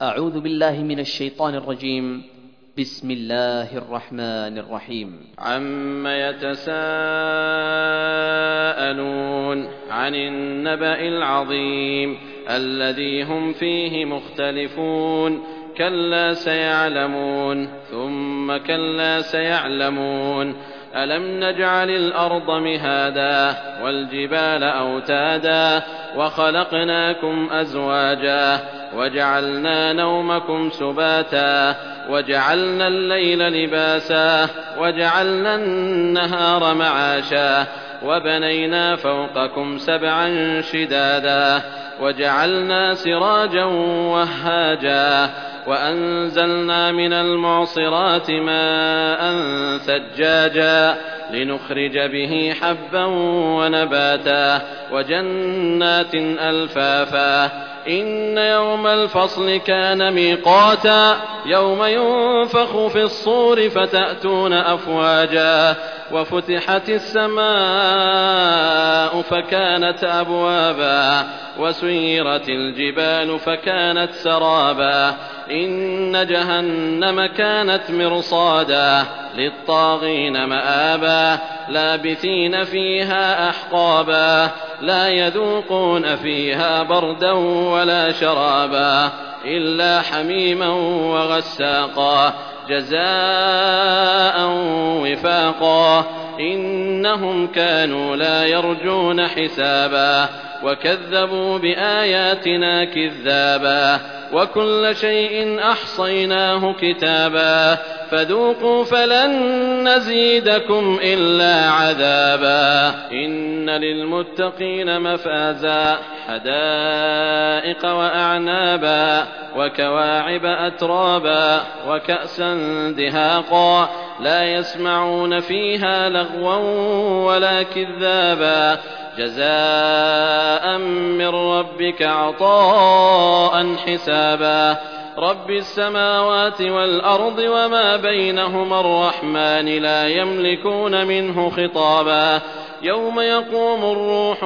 أعوذ بالله من الشيطان الرجيم. بسم الله الرحمن الرحيم. عم يتساءلون عن النبأ العظيم الذي هم فيه مختلفون كلا سيعلمون ثم كلا سيعلمون ألم نجعل الأرض مهادا والجبال أوتادا وخلقناكم أزواجا وجعلنا نومكم سباتا وجعلنا الليل لباسا وجعلنا النهار معاشا وبنينا فوقكم سبعا شدادا وجعلنا سراجا وهاجا وأنزلنا من المعصرات ماء ثجاجا لنخرج به حبا ونباتا وجنات ألفافا إن يوم الفصل كان ميقاتا يوم ينفخ في الصور فتأتون أفواجا وفتحت السماء فكانت أبوابا وسيرت الجبال فكانت سرابا إن جهنم كانت مرصادا للطاغين مآبا لابثين فيها أحقابا لا يذوقون فيها بردا ولا شرابا إلا حميما وغساقا جزاء وفاقا إنهم كانوا لا يرجون حسابا وكذبوا بآياتنا كذابا وكل شيء أحصيناه كتابا فذوقوا فلن نزيدكم إلا عذابا إن للمتقين مفازا حدائق وأعنابا وكواعب أترابا وكأسا دهاقا لا يسمعون فيها لغوا ولا كذابا جزاء من ربك عطاء حسابا رب السماوات والأرض وما بينهما الرحمن لا يملكون منه خطابا يوم يقوم الروح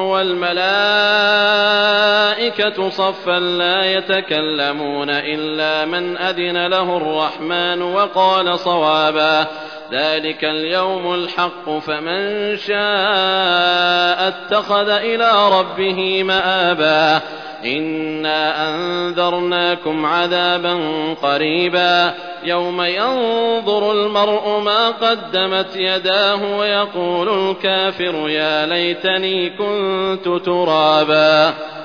والملائكة صفا لا يتكلمون إلا من أذن له الرحمن وقال صوابا ذلك اليوم الحق فمن شاء اتخذ إلى ربه مآبا إنا أنذرناكم عذابا قريبا يوم ينظر المرء ما قدمت يداه ويقول الكافر يا ليتني كنت ترابا.